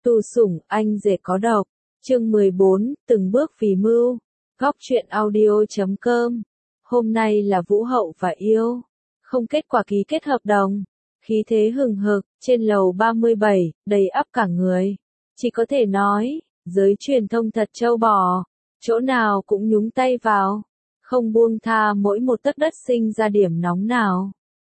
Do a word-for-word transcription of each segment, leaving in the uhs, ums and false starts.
Tù sủng, anh rể có độc. Chương mười bốn, từng bước phì mưu. Góc truyện audio chấm com. Hôm nay là Vũ Hậu và Yêu. Không kết quả ký kết hợp đồng. Khí thế hừng hực, trên lầu ba mươi bảy, đầy ắp cả người. Chỉ có thể nói, giới truyền thông thật trâu bò. Chỗ nào cũng nhúng tay vào. Không buông tha mỗi một tấc đất sinh ra điểm nóng nào.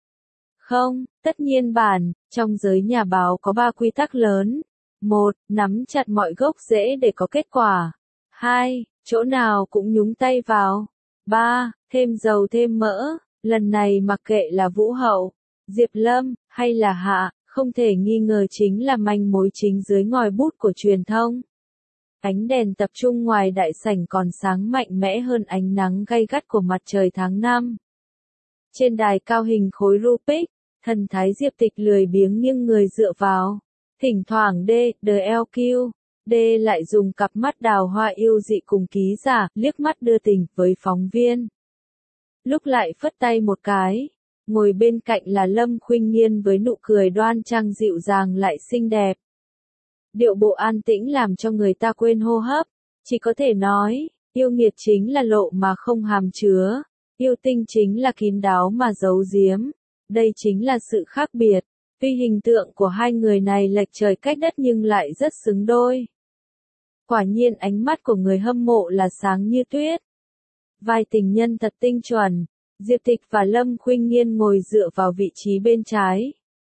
Không, tất nhiên bản, trong giới nhà báo có ba quy tắc lớn. Một, nắm chặt mọi gốc rễ để có kết quả. Hai, chỗ nào cũng nhúng tay vào. Ba, thêm dầu thêm mỡ. Lần này mặc kệ là Vũ Hậu, Diệp Lâm, hay là Hạ, không thể nghi ngờ chính là manh mối chính dưới ngòi bút của truyền thông. Ánh đèn tập trung ngoài đại sảnh còn sáng mạnh mẽ hơn ánh nắng gay gắt của mặt trời tháng năm. Trên đài cao hình khối Rubik, thần thái Diệp Tịch lười biếng nghiêng người dựa vào. Thỉnh thoảng D, đê lờ quy, D lại dùng cặp mắt đào hoa yêu dị cùng ký giả, liếc mắt đưa tình với phóng viên. Lúc lại phất tay một cái, ngồi bên cạnh là Lâm Khuynh Nhiên với nụ cười đoan trang dịu dàng lại xinh đẹp. Điệu bộ an tĩnh làm cho người ta quên hô hấp, chỉ có thể nói, yêu nghiệt chính là lộ mà không hàm chứa, yêu tinh chính là kín đáo mà giấu giếm, đây chính là sự khác biệt. Tuy hình tượng của hai người này lệch trời cách đất nhưng lại rất xứng đôi. Quả nhiên ánh mắt của người hâm mộ là sáng như tuyết. Vai tình nhân thật tinh chuẩn, Diệp Tịch và Lâm Khuynh Nhiên ngồi dựa vào vị trí bên trái.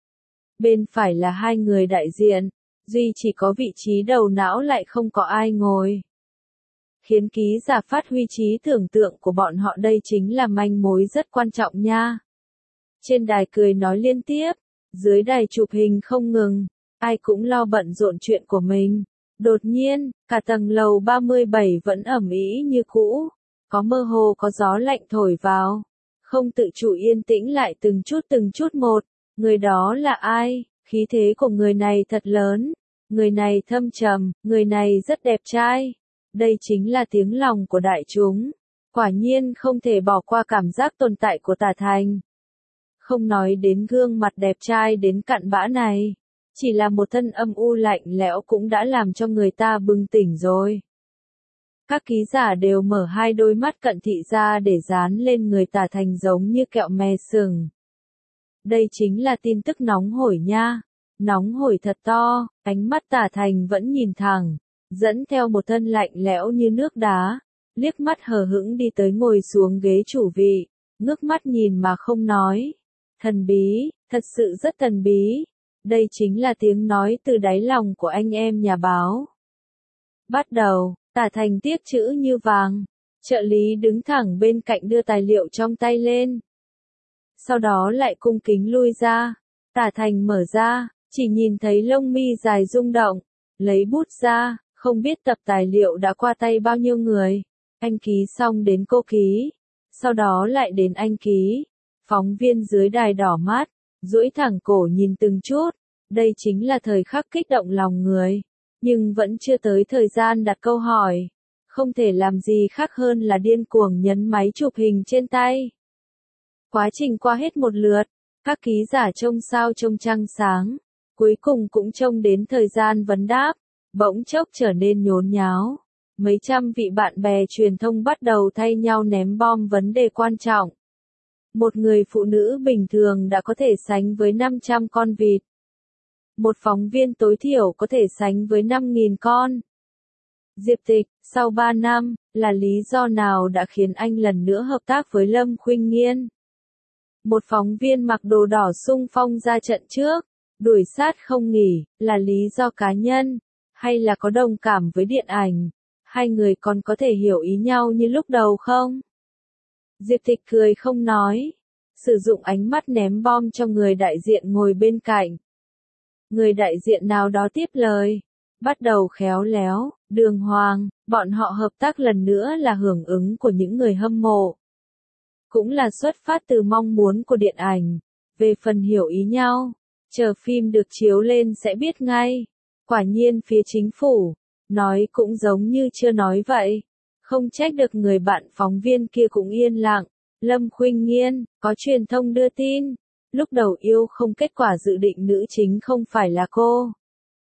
Bên phải là hai người đại diện, duy chỉ có vị trí đầu não lại không có ai ngồi. Khiến ký giả phát huy trí tưởng tượng của bọn họ, đây chính là manh mối rất quan trọng nha. Trên đài cười nói liên tiếp. Dưới đài chụp hình không ngừng, ai cũng lo bận rộn chuyện của mình. Đột nhiên, cả tầng lầu ba mươi bảy vẫn ẩm ĩ như cũ, có mơ hồ có gió lạnh thổi vào, không tự chủ yên tĩnh lại từng chút từng chút một. Người đó là ai? Khí thế của người này thật lớn, người này thâm trầm, người này rất đẹp trai. Đây chính là tiếng lòng của đại chúng. Quả nhiên không thể bỏ qua cảm giác tồn tại của Tả Thành. Không nói đến gương mặt đẹp trai đến cặn bã này, chỉ là một thân âm u lạnh lẽo cũng đã làm cho người ta bừng tỉnh rồi. Các ký giả đều mở hai đôi mắt cận thị ra để dán lên người Tả Thành giống như kẹo me sừng. Đây chính là tin tức nóng hổi nha, nóng hổi thật to, ánh mắt Tả Thành vẫn nhìn thẳng, dẫn theo một thân lạnh lẽo như nước đá, liếc mắt hờ hững đi tới ngồi xuống ghế chủ vị, ngước mắt nhìn mà không nói. Thần bí, thật sự rất thần bí. Đây chính là tiếng nói từ đáy lòng của anh em nhà báo. Bắt đầu, Tả Thành tiếc chữ như vàng. Trợ lý đứng thẳng bên cạnh đưa tài liệu trong tay lên. Sau đó lại cung kính lui ra. Tả Thành mở ra, chỉ nhìn thấy lông mi dài rung động. Lấy bút ra, không biết tập tài liệu đã qua tay bao nhiêu người. Anh ký xong đến cô ký. Sau đó lại đến anh ký. Phóng viên dưới đài đỏ mắt, duỗi thẳng cổ nhìn từng chút, đây chính là thời khắc kích động lòng người, nhưng vẫn chưa tới thời gian đặt câu hỏi, không thể làm gì khác hơn là điên cuồng nhấn máy chụp hình trên tay. Quá trình qua hết một lượt, các ký giả trông sao trông trăng sáng, cuối cùng cũng trông đến thời gian vấn đáp, bỗng chốc trở nên nhốn nháo. Mấy trăm vị bạn bè truyền thông bắt đầu thay nhau ném bom vấn đề quan trọng. Một người phụ nữ bình thường đã có thể sánh với năm trăm con vịt. Một phóng viên tối thiểu có thể sánh với năm nghìn con. Diệp Tịch, sau ba năm, là lý do nào đã khiến anh lần nữa hợp tác với Lâm Khuynh Nhiên? Một phóng viên mặc đồ đỏ xung phong ra trận trước, đuổi sát không nghỉ, là lý do cá nhân, hay là có đồng cảm với điện ảnh? Hai người còn có thể hiểu ý nhau như lúc đầu không? Diệp Tịch cười không nói, sử dụng ánh mắt ném bom cho người đại diện ngồi bên cạnh. Người đại diện nào đó tiếp lời, bắt đầu khéo léo, đường hoàng, bọn họ hợp tác lần nữa là hưởng ứng của những người hâm mộ. Cũng là xuất phát từ mong muốn của điện ảnh, về phần hiểu ý nhau, chờ phim được chiếu lên sẽ biết ngay. Quả nhiên phía chính phủ, nói cũng giống như chưa nói vậy. Không trách được người bạn phóng viên kia cũng yên lặng. Lâm Khuynh Nhiên, có truyền thông đưa tin. Lúc đầu yêu không kết quả dự định nữ chính không phải là cô.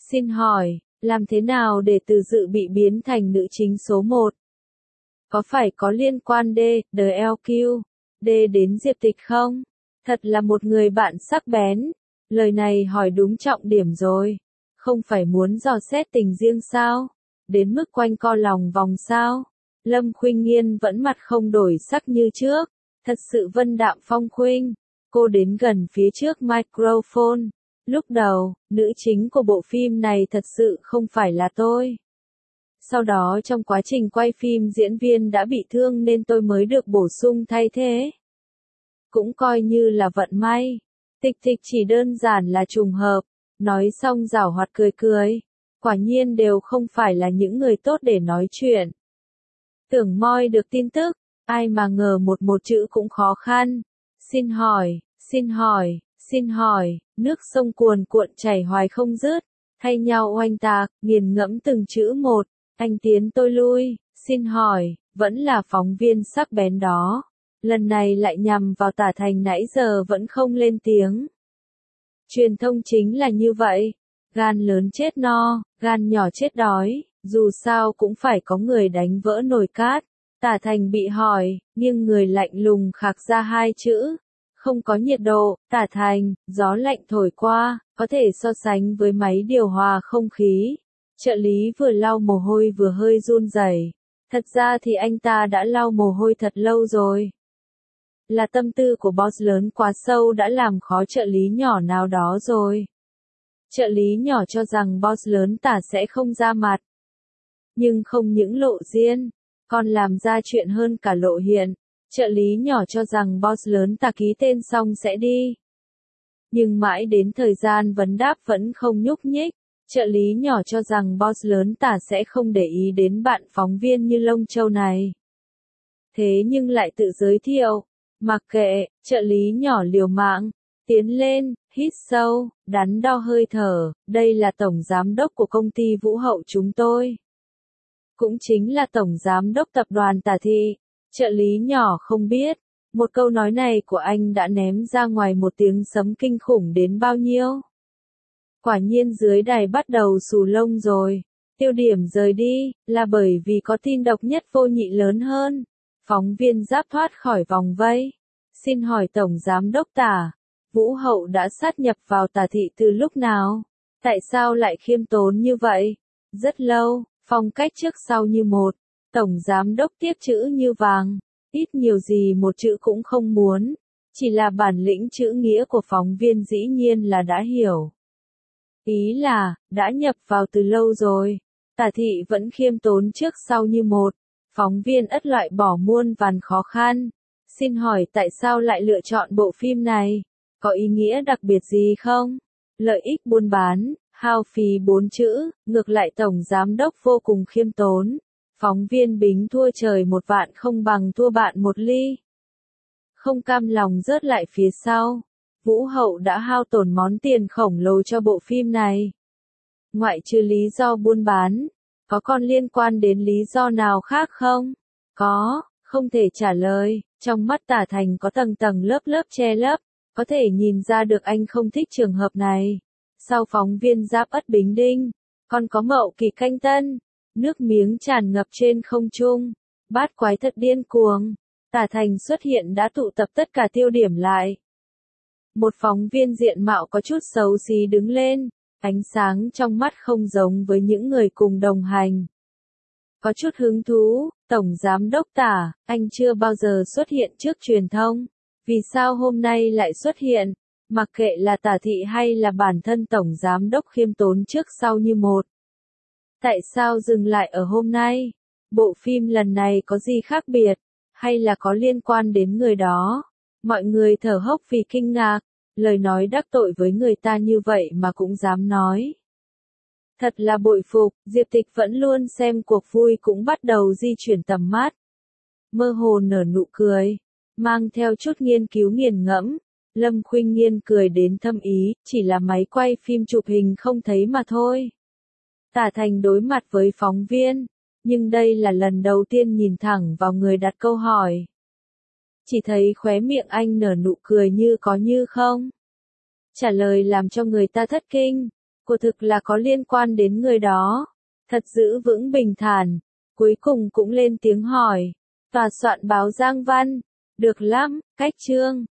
Xin hỏi, làm thế nào để từ dự bị biến thành nữ chính số một? Có phải có liên quan D, The lờ quy, D đến Diệp Tịch không? Thật là một người bạn sắc bén. Lời này hỏi đúng trọng điểm rồi. Không phải muốn dò xét tình riêng sao? Đến mức quanh co lòng vòng sao? Lâm Khuynh Nghiên vẫn mặt không đổi sắc như trước. Thật sự vân đạm phong khuynh. Cô đến gần phía trước microphone. Lúc đầu, nữ chính của bộ phim này thật sự không phải là tôi. Sau đó trong quá trình quay phim diễn viên đã bị thương nên tôi mới được bổ sung thay thế. Cũng coi như là vận may. Tịch Tịch chỉ đơn giản là trùng hợp. Nói xong giảo hoạt cười cười. Quả nhiên đều không phải là những người tốt để nói chuyện. Tưởng moi được tin tức, ai mà ngờ một một chữ cũng khó khăn. Xin hỏi, xin hỏi, xin hỏi, nước sông cuồn cuộn chảy hoài không dứt, thay nhau oanh tạc, nghiền ngẫm từng chữ một, anh tiến tôi lui, xin hỏi, vẫn là phóng viên sắc bén đó. Lần này lại nhằm vào Tả Thành nãy giờ vẫn không lên tiếng. Truyền thông chính là như vậy, gan lớn chết no, gan nhỏ chết đói, dù sao cũng phải có người đánh vỡ nồi cát. Tả Thành bị hỏi, nhưng người lạnh lùng khạc ra hai chữ. Không có nhiệt độ, Tả Thành, gió lạnh thổi qua, có thể so sánh với máy điều hòa không khí. Trợ lý vừa lau mồ hôi vừa hơi run rẩy. Thật ra thì anh ta đã lau mồ hôi thật lâu rồi. Là tâm tư của boss lớn quá sâu đã làm khó trợ lý nhỏ nào đó rồi. Trợ lý nhỏ cho rằng boss lớn Tả sẽ không ra mặt. Nhưng không những lộ diện, còn làm ra chuyện hơn cả lộ hiện. Trợ lý nhỏ cho rằng boss lớn Tả ký tên xong sẽ đi. Nhưng mãi đến thời gian vấn đáp vẫn không nhúc nhích. Trợ lý nhỏ cho rằng boss lớn Tả sẽ không để ý đến bạn phóng viên như lông châu này. Thế nhưng lại tự giới thiệu. Mặc kệ, trợ lý nhỏ liều mạng. Tiến lên, hít sâu, đắn đo hơi thở. Đây là tổng giám đốc của công ty Vũ Hậu chúng tôi. Cũng chính là tổng giám đốc tập đoàn Tả Thị. Trợ lý nhỏ không biết, một câu nói này của anh đã ném ra ngoài một tiếng sấm kinh khủng đến bao nhiêu. Quả nhiên dưới đài bắt đầu xù lông rồi. Tiêu điểm rời đi, là bởi vì có tin độc nhất vô nhị lớn hơn. Phóng viên giáp thoát khỏi vòng vây. Xin hỏi tổng giám đốc Tả, Vũ Hậu đã sát nhập vào Tả Thị từ lúc nào? Tại sao lại khiêm tốn như vậy? Rất lâu, phong cách trước sau như một. Tổng giám đốc tiếp chữ như vàng, ít nhiều gì một chữ cũng không muốn, chỉ là bản lĩnh chữ nghĩa của phóng viên dĩ nhiên là đã hiểu. Ý là, đã nhập vào từ lâu rồi, Tả Thị vẫn khiêm tốn trước sau như một, phóng viên ất loại bỏ muôn vàn khó khăn. Xin hỏi tại sao lại lựa chọn bộ phim này? Có ý nghĩa đặc biệt gì không? Lợi ích buôn bán, hao phí bốn chữ, ngược lại tổng giám đốc vô cùng khiêm tốn. Phóng viên Bính thua trời một vạn không bằng thua bạn một ly. Không cam lòng rớt lại phía sau. Vũ Hậu đã hao tổn món tiền khổng lồ cho bộ phim này. Ngoại trừ lý do buôn bán, có còn liên quan đến lý do nào khác không? Có, không thể trả lời. Trong mắt Tả Thành có tầng tầng lớp lớp che lấp, có thể nhìn ra được anh không thích trường hợp này. Sau phóng viên Giáp Ất Bính Đinh, còn có Mậu Kỳ Canh Tân. Nước miếng tràn ngập trên không trung. Bát quái thật điên cuồng. Tả Thành xuất hiện đã tụ tập tất cả tiêu điểm lại. Một phóng viên diện mạo có chút xấu xí đứng lên. Ánh sáng trong mắt không giống với những người cùng đồng hành. Có chút hứng thú. Tổng giám đốc Tả, anh chưa bao giờ xuất hiện trước truyền thông. Vì sao hôm nay lại xuất hiện? Mặc kệ là Tả Thị hay là bản thân tổng giám đốc khiêm tốn trước sau như một. Tại sao dừng lại ở hôm nay? Bộ phim lần này có gì khác biệt? Hay là có liên quan đến người đó? Mọi người thở hốc vì kinh ngạc. Lời nói đắc tội với người ta như vậy mà cũng dám nói. Thật là bội phục, Diệp Tịch vẫn luôn xem cuộc vui cũng bắt đầu di chuyển tầm mắt. Mơ hồ nở nụ cười, mang theo chút nghiên cứu nghiền ngẫm. Lâm Khuynh Nghiên cười đến thâm ý, chỉ là máy quay phim chụp hình không thấy mà thôi. Tả Thành đối mặt với phóng viên, nhưng đây là lần đầu tiên nhìn thẳng vào người đặt câu hỏi. Chỉ thấy khóe miệng anh nở nụ cười như có như không. Trả lời làm cho người ta thất kinh. Cô thực là có liên quan đến người đó. Thật giữ vững bình thản. Cuối cùng cũng lên tiếng hỏi. Tòa soạn báo Giang Văn. Được lắm, cách chương.